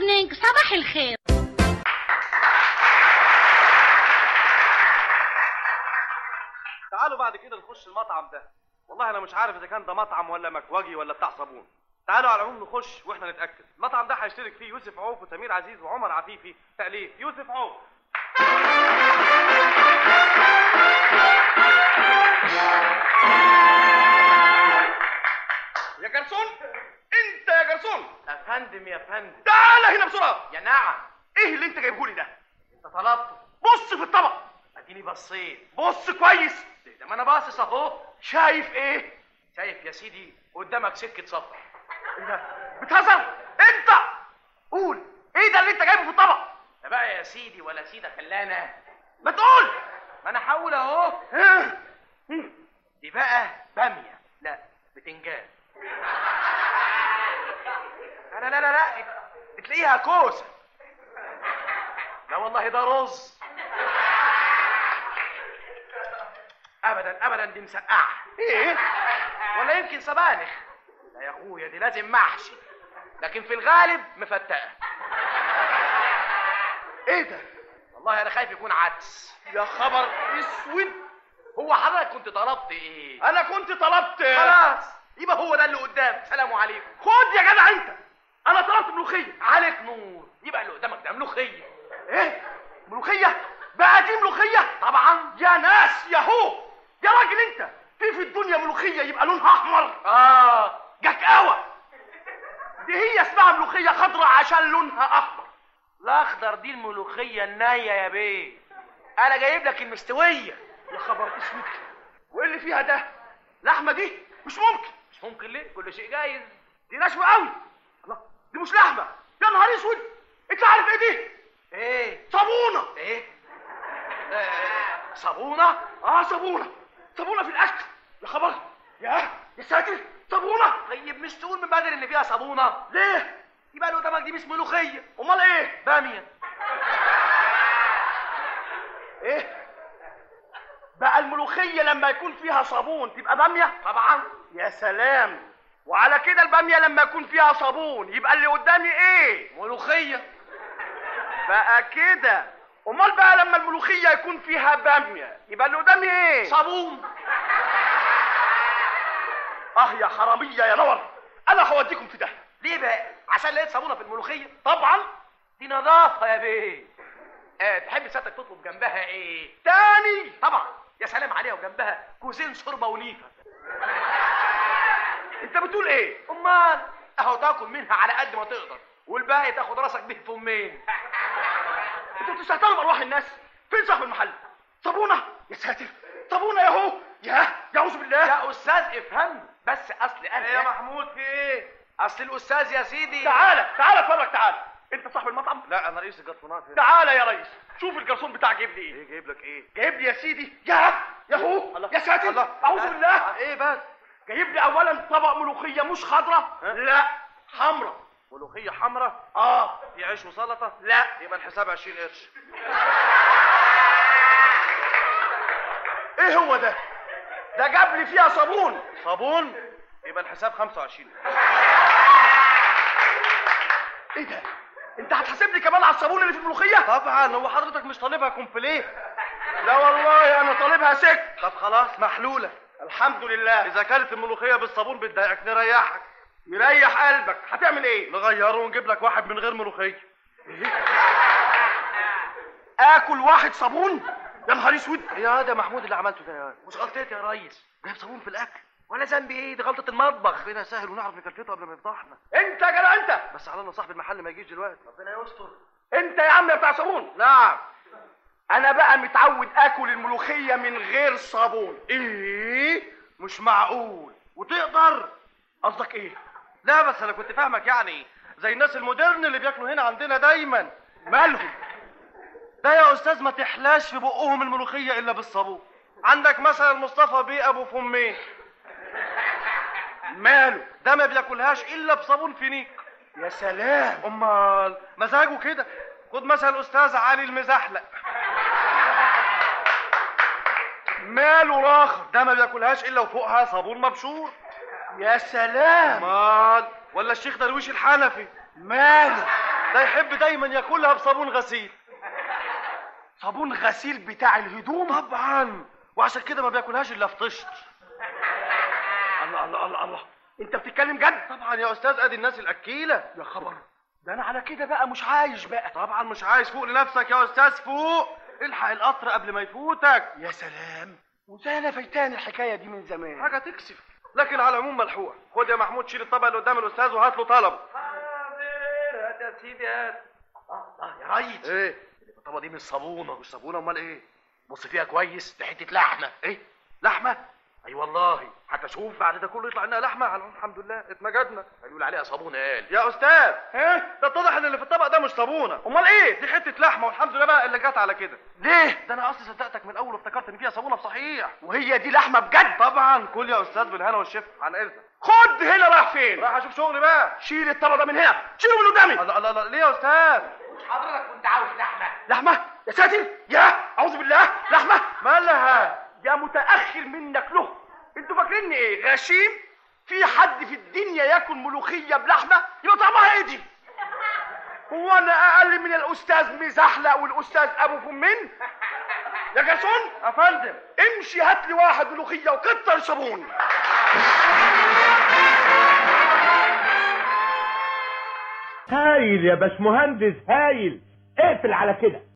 مورنينج، صباح الخير. تعالوا بعد كده نخش المطعم ده. والله انا مش عارف اذا كان ده مطعم ولا مكواجي ولا بتاع صابون. تعالوا على العموم نخش واحنا نتاكد. المطعم ده هيشترك فيه يوسف عوف وسمير عزيز وعمر عفيفي، تاليف يوسف عوف. يا جرسون، انت يا جرسون. يا فندم يا فندم. تعال هنا بسرعه. يا نعم. ايه اللي انت جايبهولي ده؟ انت طلبته. بص في الطبق. اديني بصيت. بص كويس. ده ما انا باصص اهو. شايف ايه؟ شايف يا سيدي قدامك سكه سفر. ايه ده؟ بتهزر؟ انت قول ايه ده اللي انت جايبه في الطبق؟ ده بقى يا سيدي ولا سيدة خلانا. ما تقول. ما انا هقول اهو. دي بقى باميه، لا بتنجان. لا لا لا لا، تلاقيها كوسه. لا والله ده رز. ابدا ابدا دي مسقعه. ايه؟ ولا يمكن سبانخ. لا يا اخويا دي لازم محشي، لكن في الغالب مفتقه. ايه ده؟ والله انا خايف يكون عدس. يا خبر اسود. هو حضرتك كنت طلبت ايه؟ انا كنت طلبت. خلاص يبقى هو ده اللي قدام. سلام عليكم. خد يا جدع انت. انا طلبت ملوخيه. عليك نور. يبقى اللي قدامك ده ملوخيه. ايه؟ ملوخيه؟ بقى دي ملوخيه؟ طبعا. يا ناس يا هو. يا راجل انت في الدنيا ملوخيه يبقى لونها احمر؟ جكاوه. دي هي اسمها ملوخيه خضراء عشان لونها احمر. الاخضر دي الملوخيه النيه يا بيه. انا جايب لك المستويه. يا خبر اسود. وايه اللي فيها ده؟ لحمه دي؟ مش ممكن. مش ممكن ليه؟ كل شيء جايز. دي ناشفه قوي. الله، دي مش لحمه. يا نهار اسود. انت عارف ايه دي؟ ايه؟ صابونه. ايه؟ صابونه؟ صابونه. صابونه في الاكل. يا خبر. يا ساتر. صابونه. طيب مش تقول من بدري ان فيها صابونه؟ ليه؟ يبقى اللي قدامك دي مش ملوخيه. امال ايه؟ باميه. ايه؟ بقى الملوخيه لما يكون فيها صابون تبقى باميه؟ طبعا. يا سلام. وعلى كده الباميه لما يكون فيها صابون يبقى اللي قدامي ايه؟ ملوخيه. بقى كده. امال بقى لما الملوخيه يكون فيها باميه يبقى اللي قدامي ايه؟ صابون. يا حراميه يا نور. انا هوديكم في ده. ليه بقى؟ عشان لقيت صابونه في الملوخيه؟ طبعا. دي نظافه يا بيه. تحب سيادتك تطلب جنبها ايه؟ تاني. طبعا. يا سلام عليها وجنبها كوزين شوربه وليفه. انت بتقول ايه؟ امال اهو تاكل منها على قد ما تقدر والباقي تاخد راسك بيه في امين. انتوا بتستهتروا بارواح الناس. فين صاحب المحل؟ صابونه. يا ساتر. صابونه يا هو. يا اعوذ بالله. يا استاذ افهمني بس. اصل انا يا محمود في ايه؟ اصل الاستاذ يا سيدي. تعالى اتفرج. تعالى. انت صاحب المطعم؟ لا انا رئيس الجرسونات هنا. تعالى يا ريس. شوف الجرسون بتاعك جايب لي ايه. ايه جايب لك ايه؟ جايب لي يا سيدي. يا هو. الله. يا ساتر. الله. اعوذ بالله. ايه بس؟ جايب لي اولا طبق ملوخيه مش خضراء. لا حمراء. ملوخيه حمراء. في في عيش وسلطه؟ لا. يبقى الحساب 20 قرش. ايه هو ده؟ ده جاب لي فيها صابون. صابون؟ يبقى الحساب 25. ايه ده؟ انت هتحاسب لي كمان على الصابون اللي في الملوخيه؟ طبعا. هو حضرتك مش طالبها كومبليه؟ لا والله انا طالبها سك. طب خلاص محلوله. الحمد لله. اذا كانت الملوخيه بالصابون بتضايقك نريحك. مريح قلبك. هتعمل ايه؟ نغيره ونجيب لك واحد من غير ملوخيه. اكل واحد صابون؟ يا نهار اسود. يا ده محمود اللي عملته ده يا مش غلطتي يا ريس. جايب صابون في الاكل. ولا ذنبي ايه؟ دي غلطه المطبخ. ربنا يسهل ونعرف نكلفته قبل ما يفضحنا. انت يا جدع انت. بس على الله صاحب المحل ما يجيش دلوقتي. ربنا يستر. انت يا عم بتاع صابون. نعم. انا بقى متعود اكل الملوخيه من غير صابون. ايه؟ مش معقول. وتقدر؟ قصدك ايه؟ لا بس انا كنت فاهمك يعني زي الناس المودرن اللي بياكلوا هنا عندنا دايما. مالهم؟ ده يا استاذ ما تحلاش في بقهم الملوخيه الا بالصابون. عندك مثلا مصطفى بيه ابو فمين. ماله؟ ده ما بياكلهاش الا بصابون فينيك. يا سلام. امال مزاجه كده. خد مثلا الاستاذ علي المزحلق. ماله راخر. ده ما بياكلهاش الا وفوقها صابون مبشور. يا سلام. امال. ولا الشيخ درويش الحنفي. ماله؟ ده يحب دايما ياكلها بصابون غسيل. صابون غسيل بتاع الهدوم؟ طبعا، وعشان كده ما بياكلهاش الا في طشت. الله الله الله الله، انت بتتكلم جد؟ طبعا يا استاذ، ادي الناس الاكيله. يا خبر، ده انا على كده بقى مش عايش بقى. طبعا مش عايز. فوق لنفسك يا استاذ، فوق، الحق القطر قبل ما يفوتك. يا سلام، وزي انا فايتاني الحكايه دي من زمان. حاجه تكسف، لكن على العموم ملحوقه. خد يا محمود، شيل الطبق اللي قدام الاستاذ وهات له طلب. حاضر، هات يا سيدي هات. يا ريس، ايه الطبقه دي مش صابونه. مش صابونه، امال ايه؟ بص فيها كويس، دي حته لحمه. ايه، لحمه؟ اي والله. حتى شوف بعد ده كله يطلع لنا لحمه. على الحمد لله اتمجدنا. هيقول عليها صابونه قال. يا استاذ، ده اتضح ان اللي في الطبق ده مش صابونه. امال ايه؟ دي حته لحمه، والحمد لله بقى اللي جت على كده. ليه؟ ده انا اصلا صدقتك من الاول وافتكرت ان فيها صابونه بصحيح. وهي دي لحمه بجد؟ طبعا. كل يا استاذ بالهنا والشفا. عن اذنك. خد هنا، رايح فين؟ راح اشوف شغلي بقى. شيل الطبق ده من هنا، شيله من قدامي. الله الله الله، ليه يا استاذ؟ حضرتك كنت عاوز لحمه؟ لحمه؟ يا ساتر، يا اعوذ بالله، لحمه؟ مالها؟ يا متاخر منك له. انتوا فاكريني ايه، غشيم؟ في حد في الدنيا ياكل ملوخيه بلحمه؟ يبقى طعمها ايه دي؟ هو انا اقل من الاستاذ مزحلق والاستاذ ابو فمين؟ يا جرسون يا فندم، امشي هات لي واحد ملوخيه وكتر صابون. هايل يا باشمهندس، هايل. اقفل على كده.